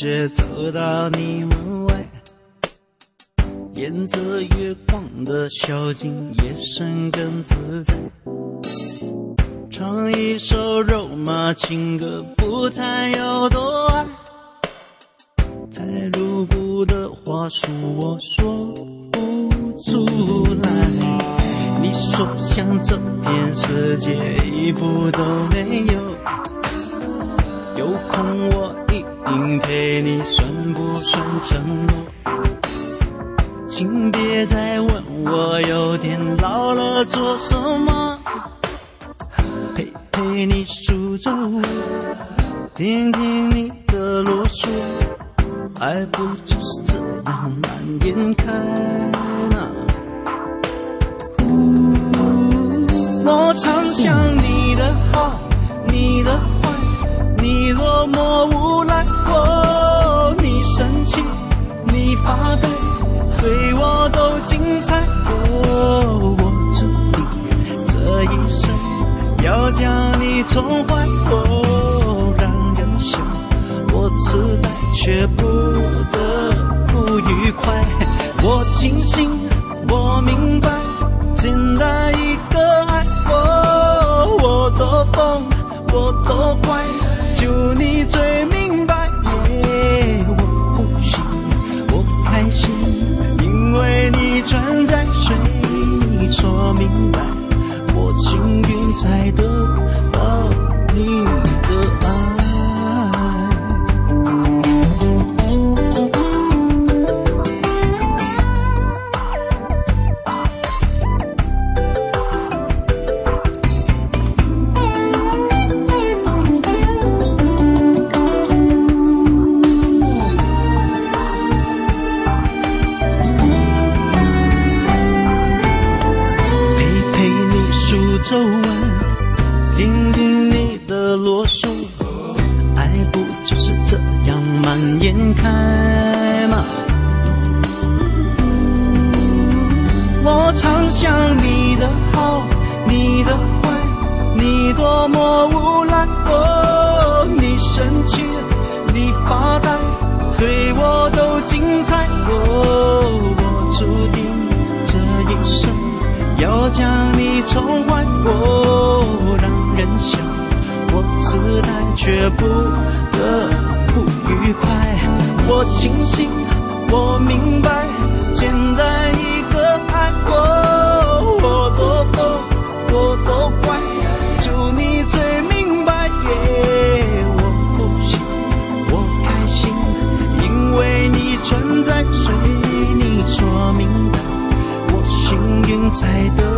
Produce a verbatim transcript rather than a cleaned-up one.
却走到你门外，沿着月光的小径，夜深更自在。唱一首肉麻情歌，不谈有多爱。太露骨的话术我说不出来。你说像这片世界一步都没有，有空我一定陪你，算不算承诺？请别再问我有点老了做什么，陪陪你数着我，听听你的啰嗦，爱不就是这样蔓延开吗？我常想你的好，你的坏，你落寞无赖，哦，你生气，你发呆，对我都精彩，哦，我注定这一生要将你宠坏，哦，让人笑我痴呆，却不得不愉快。我清醒，我明白，简单一个爱，哦，我多疯，我多怪，就你最明白。耶，我呼吸，我开心，因为你存在，随你说明白，我幸运才得到你的爱。皱纹，听听你的啰嗦，爱不就是这样蔓延开吗？我常想你的好，你的坏，你多么无赖，哦，你生气，你发呆，对我都精彩，哦，我注定这一生要将你宠坏，哦，让人笑我痴呆，却不得不愉快。我清醒，我明白，简单一个爱，哦，我多疯，我多怪，就你最明白。耶，我呼吸，我开心，因为你存在，随你说明白，我幸运才得